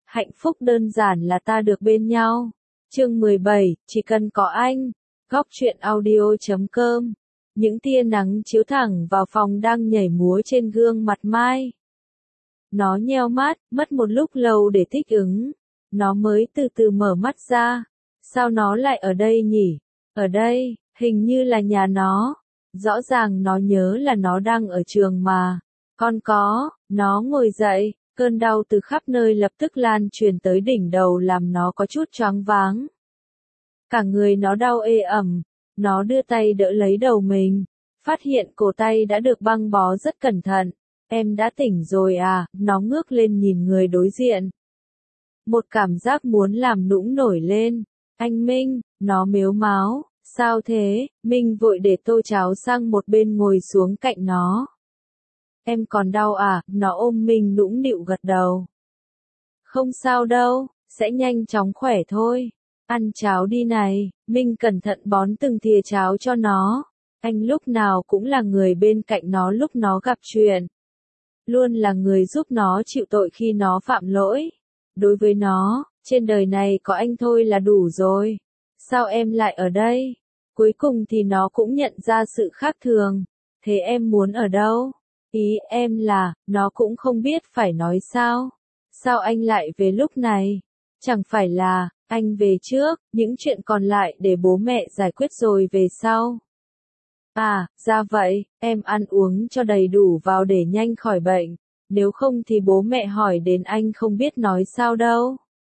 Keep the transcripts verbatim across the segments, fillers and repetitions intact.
Hạnh phúc đơn giản là ta được bên nhau. Chương mười bảy, chỉ cần có anh. Góc truyện audio chấm com. Những tia nắng chiếu thẳng vào phòng đang nhảy múa trên gương mặt Mai. Nó nheo mắt, mất một lúc lâu để thích ứng. Nó mới từ từ mở mắt ra. Sao nó lại ở đây nhỉ? Ở đây, hình như là nhà nó. Rõ ràng nó nhớ là nó đang ở trường mà. Con có, nó ngồi dậy, cơn đau từ khắp nơi lập tức lan truyền tới đỉnh đầu làm nó có chút choáng váng. Cả người nó đau ê ẩm, nó đưa tay đỡ lấy đầu mình, phát hiện cổ tay đã được băng bó rất cẩn thận. Em đã tỉnh rồi à? Nó ngước lên nhìn người đối diện. Một cảm giác muốn làm nũng nổi lên. Anh Minh, nó mếu máo, sao thế? Minh vội để tô cháo sang một bên ngồi xuống cạnh nó. Em còn đau à? Nó ôm Minh nũng nịu gật đầu. Không sao đâu, sẽ nhanh chóng khỏe thôi. Ăn cháo đi này. Minh cẩn thận bón từng thìa cháo cho nó. Anh lúc nào cũng là người bên cạnh nó lúc nó gặp chuyện. Luôn là người giúp nó chịu tội khi nó phạm lỗi. Đối với nó, trên đời này có anh thôi là đủ rồi. Sao em lại ở đây? Cuối cùng thì nó cũng nhận ra sự khác thường. Thế em muốn ở đâu? Ý em là, nó cũng không biết phải nói sao. Sao anh lại về lúc này? Chẳng phải là, anh về trước, những chuyện còn lại để bố mẹ giải quyết rồi về sau. À, ra vậy, em ăn uống cho đầy đủ vào để nhanh khỏi bệnh. Nếu không thì bố mẹ hỏi đến anh không biết nói sao đâu.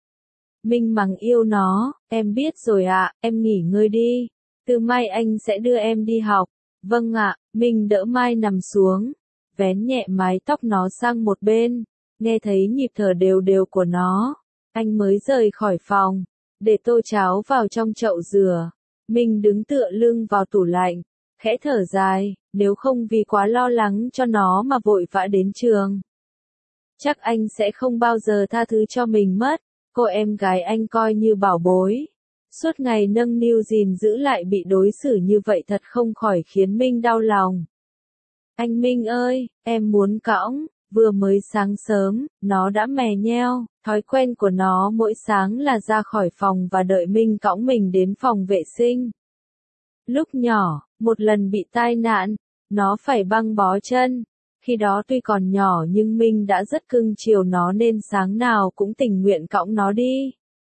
Minh mắng yêu nó, em biết rồi ạ, em nghỉ ngơi đi. Từ mai anh sẽ đưa em đi học. Vâng ạ, Minh đỡ Mai nằm xuống. Vén nhẹ mái tóc nó sang một bên. Nghe thấy nhịp thở đều đều của nó. Anh mới rời khỏi phòng. Để tô cháo vào trong chậu rửa. Minh đứng tựa lưng vào tủ lạnh. Khẽ thở dài, nếu không vì quá lo lắng cho nó mà vội vã đến trường. Chắc anh sẽ không bao giờ tha thứ cho mình mất. Cô em gái anh coi như bảo bối. Suốt ngày nâng niu gìn giữ lại bị đối xử như vậy thật không khỏi khiến Minh đau lòng. Anh Minh ơi, em muốn cõng. Vừa mới sáng sớm, nó đã mè nheo. Thói quen của nó mỗi sáng là ra khỏi phòng và đợi Minh cõng mình đến phòng vệ sinh. Lúc nhỏ, một lần bị tai nạn, nó phải băng bó chân. Khi đó tuy còn nhỏ nhưng Minh đã rất cưng chiều nó nên sáng nào cũng tình nguyện cõng nó đi.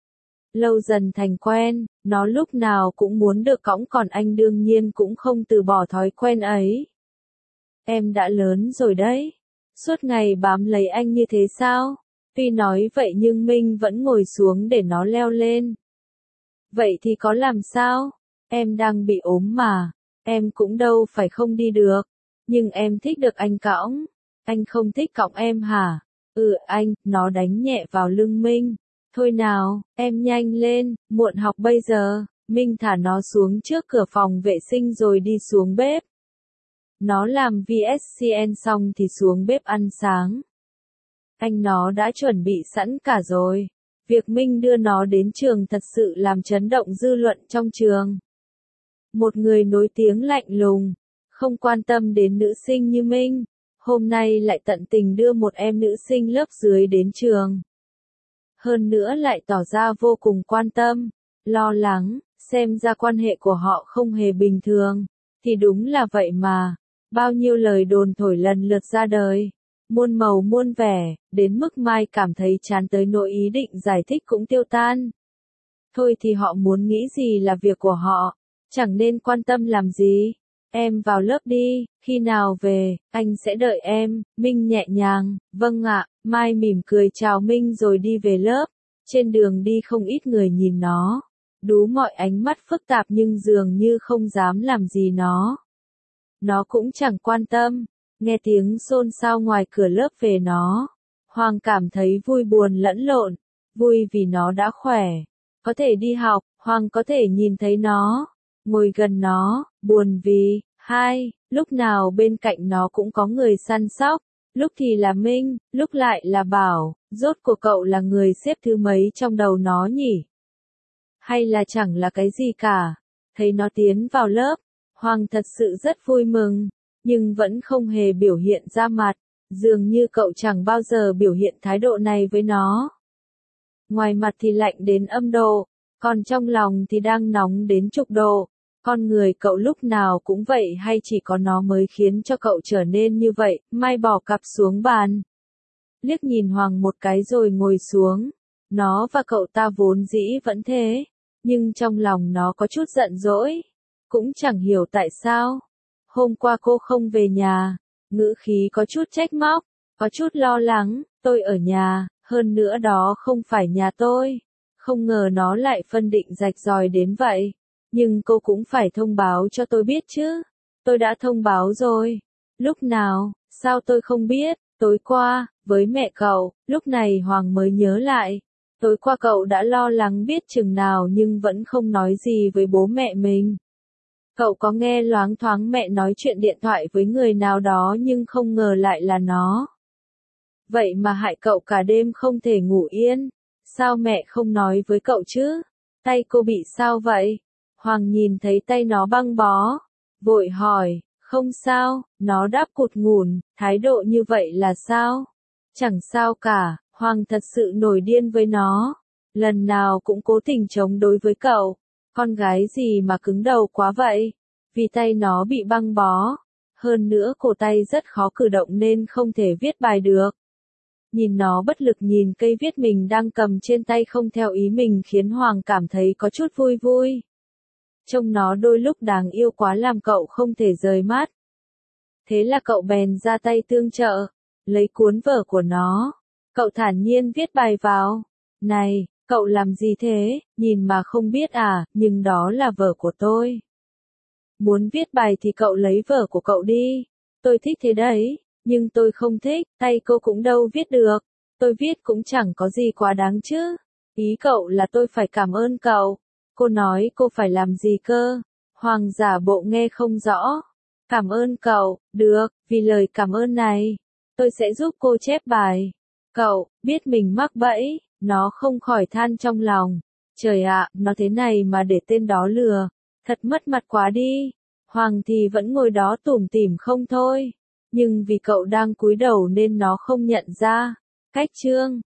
Lâu dần thành quen, nó lúc nào cũng muốn được cõng còn anh đương nhiên cũng không từ bỏ thói quen ấy. Em đã lớn rồi đấy. Suốt ngày bám lấy anh như thế sao? Tuy nói vậy nhưng Minh vẫn ngồi xuống để nó leo lên. Vậy thì có làm sao? Em đang bị ốm mà. Em cũng đâu phải không đi được. Nhưng em thích được anh cõng. Anh không thích cõng em hả? Ừ anh, nó đánh nhẹ vào lưng Minh. Thôi nào, em nhanh lên, muộn học bây giờ. Minh thả nó xuống trước cửa phòng vệ sinh rồi đi xuống bếp. Nó làm vê ét xê en xong thì xuống bếp ăn sáng. Anh nó đã chuẩn bị sẵn cả rồi. Việc Minh đưa nó đến trường thật sự làm chấn động dư luận trong trường. Một người nổi tiếng lạnh lùng, không quan tâm đến nữ sinh như Minh, hôm nay lại tận tình đưa một em nữ sinh lớp dưới đến trường. Hơn nữa lại tỏ ra vô cùng quan tâm, lo lắng, xem ra quan hệ của họ không hề bình thường. Thì đúng là vậy mà, bao nhiêu lời đồn thổi lần lượt ra đời, muôn màu muôn vẻ, đến mức Mai cảm thấy chán tới nỗi ý định giải thích cũng tiêu tan. Thôi thì họ muốn nghĩ gì là việc của họ. Chẳng nên quan tâm làm gì. Em vào lớp đi, khi nào về, anh sẽ đợi em. Minh nhẹ nhàng, vâng ạ. Mai mỉm cười chào Minh rồi đi về lớp. Trên đường đi không ít người nhìn nó. Đú mọi ánh mắt phức tạp nhưng dường như không dám làm gì nó. Nó cũng chẳng quan tâm. Nghe tiếng xôn xao ngoài cửa lớp về nó. Hoàng cảm thấy vui buồn lẫn lộn. Vui vì nó đã khỏe. Có thể đi học, Hoàng có thể nhìn thấy nó. Ngồi gần nó, buồn vì, hai, lúc nào bên cạnh nó cũng có người săn sóc, lúc thì là Minh, lúc lại là Bảo, rốt cuộc cậu là người xếp thứ mấy trong đầu nó nhỉ? Hay là chẳng là cái gì cả? Thấy nó tiến vào lớp, Hoàng thật sự rất vui mừng, nhưng vẫn không hề biểu hiện ra mặt, dường như cậu chẳng bao giờ biểu hiện thái độ này với nó. Ngoài mặt thì lạnh đến âm độ, còn trong lòng thì đang nóng đến chục độ. Con người cậu lúc nào cũng vậy hay chỉ có nó mới khiến cho cậu trở nên như vậy? Mai bỏ cặp xuống bàn, liếc nhìn Hoàng một cái rồi ngồi xuống. Nó và cậu ta vốn dĩ vẫn thế, nhưng trong lòng nó có chút giận dỗi, cũng chẳng hiểu tại sao. Hôm qua cô không về nhà, ngữ khí có chút trách móc, có chút lo lắng. Tôi ở nhà, hơn nữa đó không phải nhà tôi. Không ngờ nó lại phân định rạch ròi đến vậy. Nhưng cô cũng phải thông báo cho tôi biết chứ. Tôi đã thông báo rồi. Lúc nào, sao tôi không biết? Tối qua, với mẹ cậu. Lúc này Hoàng mới nhớ lại. Tối qua cậu đã lo lắng biết chừng nào nhưng vẫn không nói gì với bố mẹ mình. Cậu có nghe loáng thoáng mẹ nói chuyện điện thoại với người nào đó nhưng không ngờ lại là nó. Vậy mà hại cậu cả đêm không thể ngủ yên. Sao mẹ không nói với cậu chứ? Tay cô bị sao vậy? Hoàng nhìn thấy tay nó băng bó, vội hỏi. Không sao, nó đáp cụt ngủn, thái độ như vậy là sao? Chẳng sao cả. Hoàng thật sự nổi điên với nó. Lần nào cũng cố tình chống đối với cậu. Con gái gì mà cứng đầu quá vậy? Vì tay nó bị băng bó. Hơn nữa cổ tay rất khó cử động nên không thể viết bài được. Nhìn nó bất lực nhìn cây viết mình đang cầm trên tay không theo ý mình khiến Hoàng cảm thấy có chút vui vui. Trông nó đôi lúc đáng yêu quá làm cậu không thể rời mắt. Thế là cậu bèn ra tay tương trợ, lấy cuốn vở của nó. Cậu thản nhiên viết bài vào. Này, cậu làm gì thế, nhìn mà không biết à, nhưng đó là vở của tôi. Muốn viết bài thì cậu lấy vở của cậu đi. Tôi thích thế đấy, nhưng tôi không thích, tay cô cũng đâu viết được. Tôi viết cũng chẳng có gì quá đáng chứ. Ý cậu là tôi phải cảm ơn cậu. Cô nói cô phải làm gì cơ? Hoàng giả bộ nghe không rõ. Cảm ơn cậu, được, vì lời cảm ơn này, tôi sẽ giúp cô chép bài. Cậu, biết mình mắc bẫy, nó không khỏi than trong lòng. Trời ạ, nó thế này mà để tên đó lừa, thật mất mặt quá đi. Hoàng thì vẫn ngồi đó tủm tỉm không thôi. Nhưng vì cậu đang cúi đầu nên nó không nhận ra. Cách chương